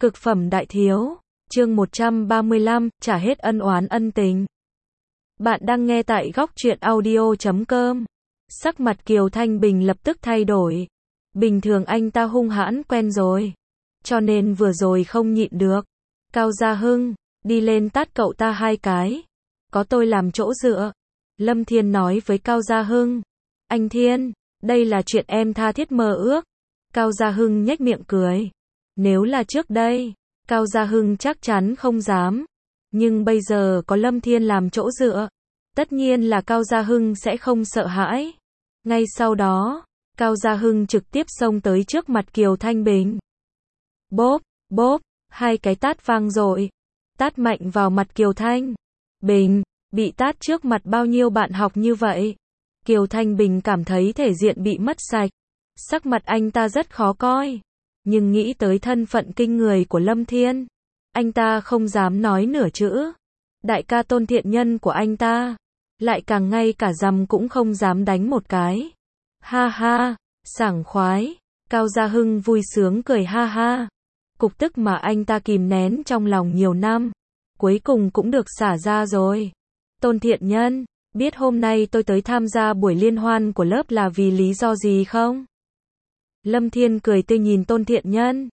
Cực phẩm đại thiếu, chương 135, trả hết ân oán ân tình. Bạn đang nghe tại góc truyện audio.com. Sắc mặt Kiều Thanh Bình lập tức thay đổi. Bình thường anh ta hung hãn quen rồi, cho nên vừa rồi không nhịn được. Cao Gia Hưng, đi lên tát cậu ta 2 cái. Có tôi làm chỗ dựa. Lâm Thiên nói với Cao Gia Hưng. Anh Thiên, đây là chuyện em tha thiết mơ ước. Cao Gia Hưng nhếch miệng cười. Nếu là trước đây, Cao Gia Hưng chắc chắn không dám. Nhưng bây giờ có Lâm Thiên làm chỗ dựa, tất nhiên là Cao Gia Hưng sẽ không sợ hãi. Ngay sau đó, Cao Gia Hưng trực tiếp xông tới trước mặt Kiều Thanh Bình. Bốp, bốp, 2 cái tát vang dội. Tát mạnh vào mặt Kiều Thanh Bình, bị tát trước mặt bao nhiêu bạn học như vậy. Kiều Thanh Bình cảm thấy thể diện bị mất sạch. Sắc mặt anh ta rất khó coi. Nhưng nghĩ tới thân phận kinh người của Lâm Thiên, anh ta không dám nói nửa chữ. Đại ca Tôn Thiện Nhân của anh ta, lại càng ngay cả dằm cũng không dám đánh một cái. Ha ha, sảng khoái. Cao Gia Hưng vui sướng cười ha ha. Cục tức mà anh ta kìm nén trong lòng nhiều năm, cuối cùng cũng được xả ra rồi. Tôn Thiện Nhân, biết hôm nay tôi tới tham gia buổi liên hoan của lớp là vì lý do gì không? Lâm Thiên cười tươi nhìn Tôn Thiện Nhân.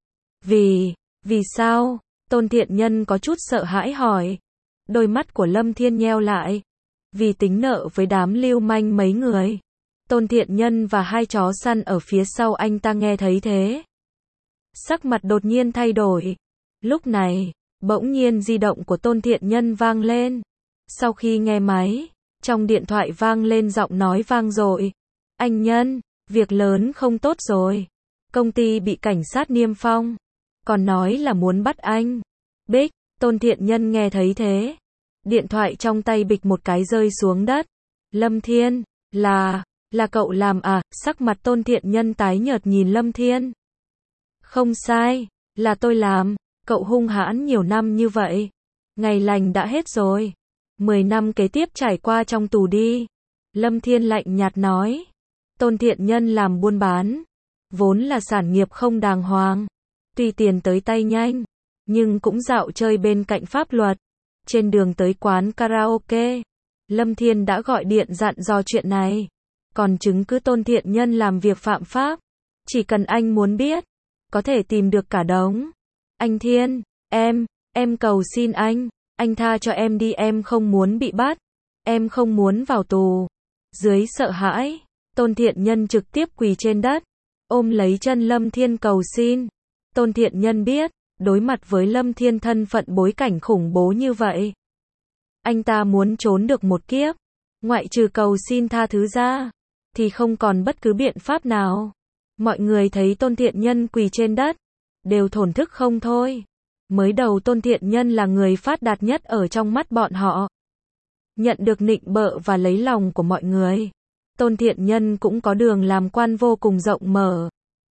Vì sao? Tôn Thiện Nhân có chút sợ hãi hỏi. Đôi mắt của Lâm Thiên nheo lại. Vì tính nợ với đám lưu manh mấy người. Tôn Thiện Nhân và 2 chó săn ở phía sau anh ta nghe thấy thế. Sắc mặt đột nhiên thay đổi. Lúc này, bỗng nhiên di động của Tôn Thiện Nhân vang lên. Sau khi nghe máy, trong điện thoại vang lên giọng nói vang dội. Anh Nhân, việc lớn không tốt rồi. Công ty bị cảnh sát niêm phong. Còn nói là muốn bắt anh. Bích, Tôn Thiện Nhân nghe thấy thế. Điện thoại trong tay bịch một cái rơi xuống đất. Lâm Thiên, là cậu làm à? Sắc mặt Tôn Thiện Nhân tái nhợt nhìn Lâm Thiên. Không sai, là tôi làm. Cậu hung hãn nhiều năm như vậy. Ngày lành đã hết rồi. 10 năm kế tiếp trải qua trong tù đi. Lâm Thiên lạnh nhạt nói. Tôn Thiện Nhân làm buôn bán, vốn là sản nghiệp không đàng hoàng. Tuy tiền tới tay nhanh, nhưng cũng dạo chơi bên cạnh pháp luật. Trên đường tới quán karaoke, Lâm Thiên đã gọi điện dặn dò chuyện này. Còn chứng cứ Tôn Thiện Nhân làm việc phạm pháp, chỉ cần anh muốn biết, có thể tìm được cả đống. Anh Thiên, em cầu xin anh tha cho em đi, em không muốn bị bắt, em không muốn vào tù. Dưới sợ hãi, Tôn Thiện Nhân trực tiếp quỳ trên đất, ôm lấy chân Lâm Thiên cầu xin. Tôn Thiện Nhân biết, đối mặt với Lâm Thiên thân phận bối cảnh khủng bố như vậy, anh ta muốn trốn được một kiếp, ngoại trừ cầu xin tha thứ ra, thì không còn bất cứ biện pháp nào. Mọi người thấy Tôn Thiện Nhân quỳ trên đất, đều thổn thức không thôi. Mới đầu Tôn Thiện Nhân là người phát đạt nhất ở trong mắt bọn họ, nhận được nịnh bợ và lấy lòng của mọi người. Tôn Thiện Nhân cũng có đường làm quan vô cùng rộng mở.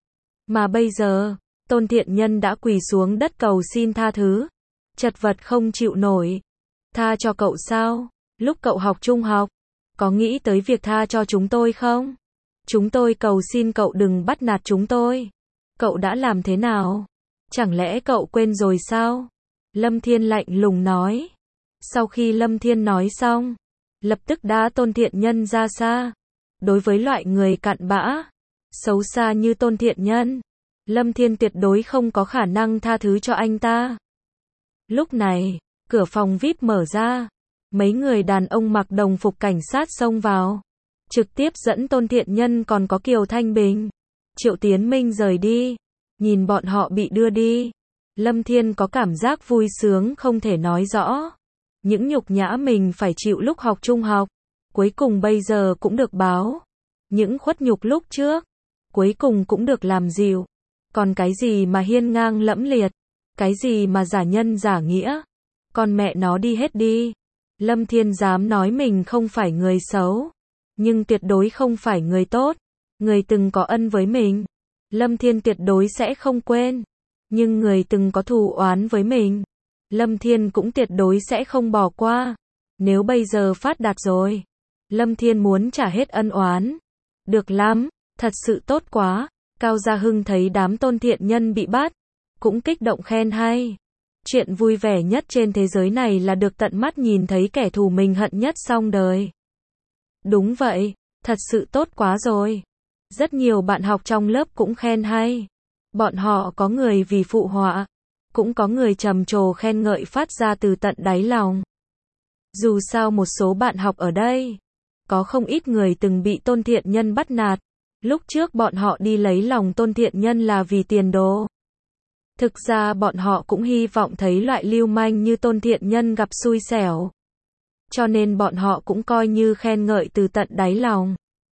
Mà bây giờ, Tôn Thiện Nhân đã quỳ xuống đất cầu xin tha thứ. Chật vật không chịu nổi. Tha cho cậu sao? Lúc cậu học trung học, có nghĩ tới việc tha cho chúng tôi không? Chúng tôi cầu xin cậu đừng bắt nạt chúng tôi. Cậu đã làm thế nào? Chẳng lẽ cậu quên rồi sao? Lâm Thiên lạnh lùng nói. Sau khi Lâm Thiên nói xong, lập tức đá Tôn Thiện Nhân ra xa. Đối với loại người cặn bã, xấu xa như Tôn Thiện Nhân, Lâm Thiên tuyệt đối không có khả năng tha thứ cho anh ta. Lúc này, cửa phòng VIP mở ra. Mấy người đàn ông mặc đồng phục cảnh sát xông vào, trực tiếp dẫn Tôn Thiện Nhân còn có Kiều Thanh Bình, Triệu Tiến Minh rời đi. Nhìn bọn họ bị đưa đi, Lâm Thiên có cảm giác vui sướng không thể nói rõ. Những nhục nhã mình phải chịu lúc học trung học, cuối cùng bây giờ cũng được báo. Những khuất nhục lúc trước, cuối cùng cũng được làm dịu. Còn cái gì mà hiên ngang lẫm liệt, cái gì mà giả nhân giả nghĩa, con mẹ nó đi hết đi. Lâm Thiên dám nói mình không phải người xấu, nhưng tuyệt đối không phải người tốt. Người từng có ân với mình, Lâm Thiên tuyệt đối sẽ không quên. Nhưng người từng có thù oán với mình, Lâm Thiên cũng tuyệt đối sẽ không bỏ qua. Nếu bây giờ phát đạt rồi, Lâm Thiên muốn trả hết ân oán. Được lắm, thật sự tốt quá. Cao Gia Hưng thấy đám Tôn Thiện Nhân bị bắt, cũng kích động khen hay. Chuyện vui vẻ nhất trên thế giới này là được tận mắt nhìn thấy kẻ thù mình hận nhất xong đời. Đúng vậy, thật sự tốt quá rồi. Rất nhiều bạn học trong lớp cũng khen hay. Bọn họ có người vì phụ họa, cũng có người trầm trồ khen ngợi phát ra từ tận đáy lòng. Dù sao một số bạn học ở đây, có không ít người từng bị Tôn Thiện Nhân bắt nạt. Lúc trước bọn họ đi lấy lòng Tôn Thiện Nhân là vì tiền đồ. Thực ra bọn họ cũng hy vọng thấy loại lưu manh như Tôn Thiện Nhân gặp xui xẻo. Cho nên bọn họ cũng coi như khen ngợi từ tận đáy lòng.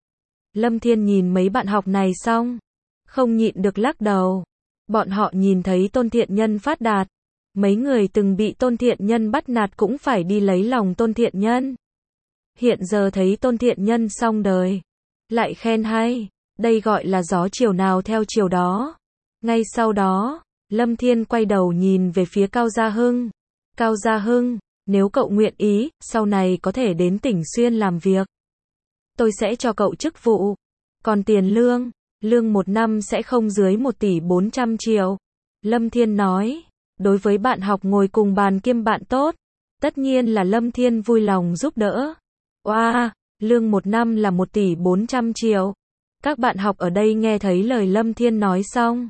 Lâm Thiên nhìn mấy bạn học này xong, không nhịn được lắc đầu. Bọn họ nhìn thấy Tôn Thiện Nhân phát đạt. Mấy người từng bị Tôn Thiện Nhân bắt nạt cũng phải đi lấy lòng Tôn Thiện Nhân. Hiện giờ thấy Tôn Thiện Nhân xong đời, lại khen hay. Đây gọi là gió chiều nào theo chiều đó. Ngay sau đó, Lâm Thiên quay đầu nhìn về phía Cao Gia Hưng. Cao Gia Hưng, nếu cậu nguyện ý, sau này có thể đến tỉnh Xuyên làm việc. Tôi sẽ cho cậu chức vụ. Còn tiền lương, lương một năm sẽ không dưới 1 tỷ 400 triệu. Lâm Thiên nói, đối với bạn học ngồi cùng bàn kiêm bạn tốt, tất nhiên là Lâm Thiên vui lòng giúp đỡ. Oa, lương một năm là 1 tỷ 400 triệu. Các bạn học ở đây nghe thấy lời Lâm Thiên nói xong,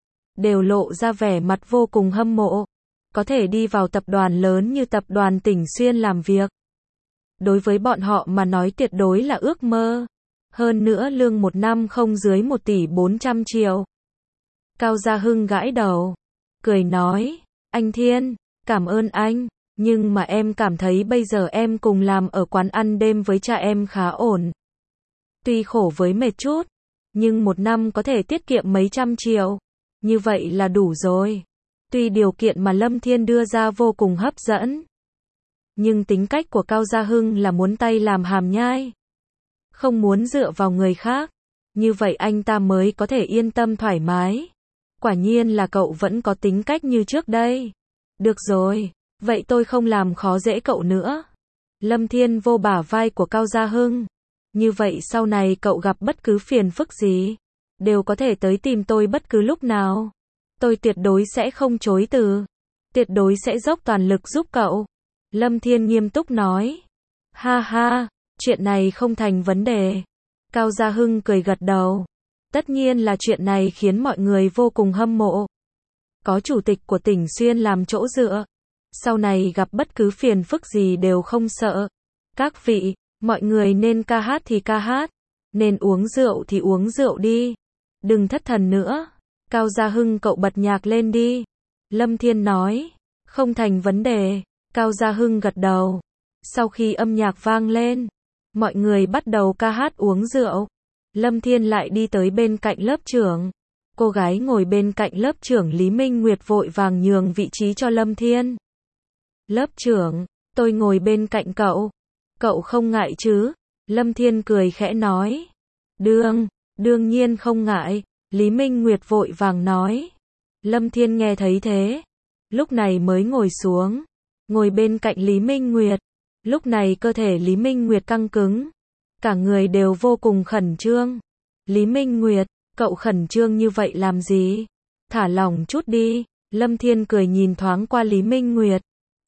đều lộ ra vẻ mặt vô cùng hâm mộ. Có thể đi vào tập đoàn lớn như tập đoàn Tỉnh Xuyên làm việc. Đối với bọn họ mà nói tuyệt đối là ước mơ. Hơn nữa lương một năm không dưới 1 tỷ 400 triệu. Cao Gia Hưng gãi đầu, cười nói, anh Thiên, cảm ơn anh, nhưng mà em cảm thấy bây giờ em cùng làm ở quán ăn đêm với cha em khá ổn. Tuy khổ với mệt chút, nhưng một năm có thể tiết kiệm mấy trăm triệu. Như vậy là đủ rồi. Tuy điều kiện mà Lâm Thiên đưa ra vô cùng hấp dẫn, nhưng tính cách của Cao Gia Hưng là muốn tay làm hàm nhai. Không muốn dựa vào người khác. Như vậy anh ta mới có thể yên tâm thoải mái. Quả nhiên là cậu vẫn có tính cách như trước đây. Được rồi, vậy tôi không làm khó dễ cậu nữa. Lâm Thiên vô bả vai của Cao Gia Hưng. Như vậy sau này cậu gặp bất cứ phiền phức gì, đều có thể tới tìm tôi bất cứ lúc nào. Tôi tuyệt đối sẽ không chối từ. Tuyệt đối sẽ dốc toàn lực giúp cậu. Lâm Thiên nghiêm túc nói. Ha ha, chuyện này không thành vấn đề. Cao Gia Hưng cười gật đầu. Tất nhiên là chuyện này khiến mọi người vô cùng hâm mộ. Có chủ tịch của Tỉnh Xuyên làm chỗ dựa, sau này gặp bất cứ phiền phức gì đều không sợ. Các vị, mọi người nên ca hát thì ca hát, nên uống rượu thì uống rượu đi. Đừng thất thần nữa. Cao Gia Hưng cậu bật nhạc lên đi. Lâm Thiên nói. Không thành vấn đề. Cao Gia Hưng gật đầu. Sau khi âm nhạc vang lên, mọi người bắt đầu ca hát uống rượu. Lâm Thiên lại đi tới bên cạnh lớp trưởng. Cô gái ngồi bên cạnh lớp trưởng Lý Minh Nguyệt vội vàng nhường vị trí cho Lâm Thiên. Lớp trưởng, tôi ngồi bên cạnh cậu. Cậu không ngại chứ? Lâm Thiên cười khẽ nói. Đương nhiên không ngại. Lý Minh Nguyệt vội vàng nói. Lâm Thiên nghe thấy thế, lúc này mới ngồi xuống, ngồi bên cạnh Lý Minh Nguyệt. Lúc này cơ thể Lý Minh Nguyệt căng cứng, cả người đều vô cùng khẩn trương. Lý Minh Nguyệt, cậu khẩn trương như vậy làm gì? Thả lỏng chút đi. Lâm Thiên cười nhìn thoáng qua Lý Minh Nguyệt.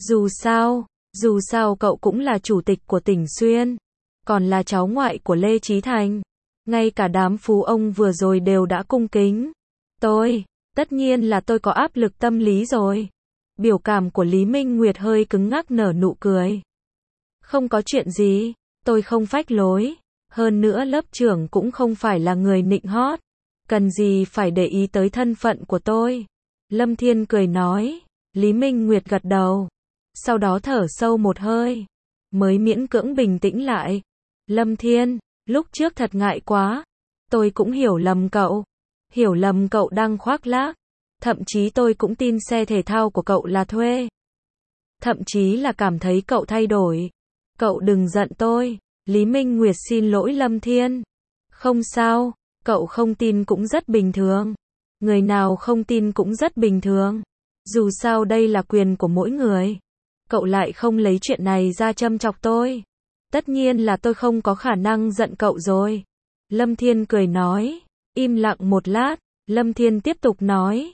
Dù sao cậu cũng là chủ tịch của Tỉnh Xuyên, còn là cháu ngoại của Lê Chí Thành. Ngay cả đám phú ông vừa rồi đều đã cung kính. Tất nhiên là tôi có áp lực tâm lý rồi. Biểu cảm của Lý Minh Nguyệt hơi cứng ngắc nở nụ cười. Không có chuyện gì, tôi không phách lối. Hơn nữa lớp trưởng cũng không phải là người nịnh hót. Cần gì phải để ý tới thân phận của tôi. Lâm Thiên cười nói. Lý Minh Nguyệt gật đầu. Sau đó thở sâu một hơi, mới miễn cưỡng bình tĩnh lại. Lâm Thiên, lúc trước thật ngại quá. Tôi cũng hiểu lầm cậu. Hiểu lầm cậu đang khoác lác. Thậm chí tôi cũng tin xe thể thao của cậu là thuê. Thậm chí là cảm thấy cậu thay đổi. Cậu đừng giận tôi. Lý Minh Nguyệt xin lỗi Lâm Thiên. Không sao, cậu không tin cũng rất bình thường. Người nào không tin cũng rất bình thường. Dù sao đây là quyền của mỗi người. Cậu lại không lấy chuyện này ra châm chọc tôi. Tất nhiên là tôi không có khả năng giận cậu rồi. Lâm Thiên cười nói. Im lặng một lát, Lâm Thiên tiếp tục nói.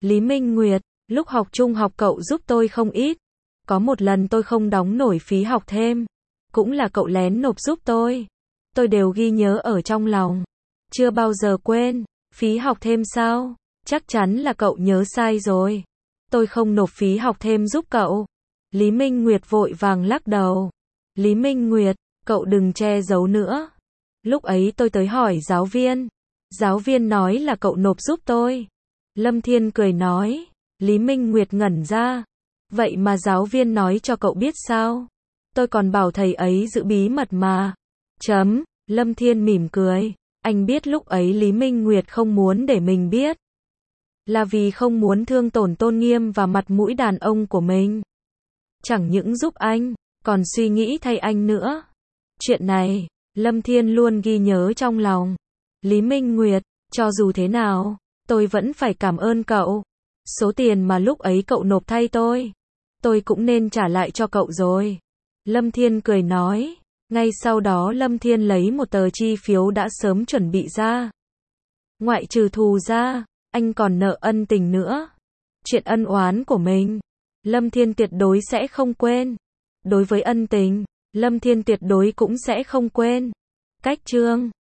Lý Minh Nguyệt, lúc học trung học cậu giúp tôi không ít. Có một lần tôi không đóng nổi phí học thêm. Cũng là cậu lén nộp giúp tôi. Tôi đều ghi nhớ ở trong lòng. Chưa bao giờ quên. Phí học thêm sao? Chắc chắn là cậu nhớ sai rồi. Tôi không nộp phí học thêm giúp cậu. Lý Minh Nguyệt vội vàng lắc đầu. Lý Minh Nguyệt, cậu đừng che giấu nữa. Lúc ấy tôi tới hỏi giáo viên. Giáo viên nói là cậu nộp giúp tôi. Lâm Thiên cười nói. Lý Minh Nguyệt ngẩn ra. Vậy mà giáo viên nói cho cậu biết sao? Tôi còn bảo thầy ấy giữ bí mật mà. Lâm Thiên mỉm cười. Anh biết lúc ấy Lý Minh Nguyệt không muốn để mình biết. Là vì không muốn thương tổn tôn nghiêm và mặt mũi đàn ông của mình. Chẳng những giúp anh, còn suy nghĩ thay anh nữa. Chuyện này, Lâm Thiên luôn ghi nhớ trong lòng. Lý Minh Nguyệt, cho dù thế nào, tôi vẫn phải cảm ơn cậu. Số tiền mà lúc ấy cậu nộp thay tôi cũng nên trả lại cho cậu rồi. Lâm Thiên cười nói. Ngay sau đó Lâm Thiên lấy một tờ chi phiếu đã sớm chuẩn bị ra. Ngoại trừ thù ra, anh còn nợ ân tình nữa. Chuyện ân oán của mình, Lâm Thiên tuyệt đối sẽ không quên. Đối với ân tình, Lâm Thiên tuyệt đối cũng sẽ không quên. Cách chương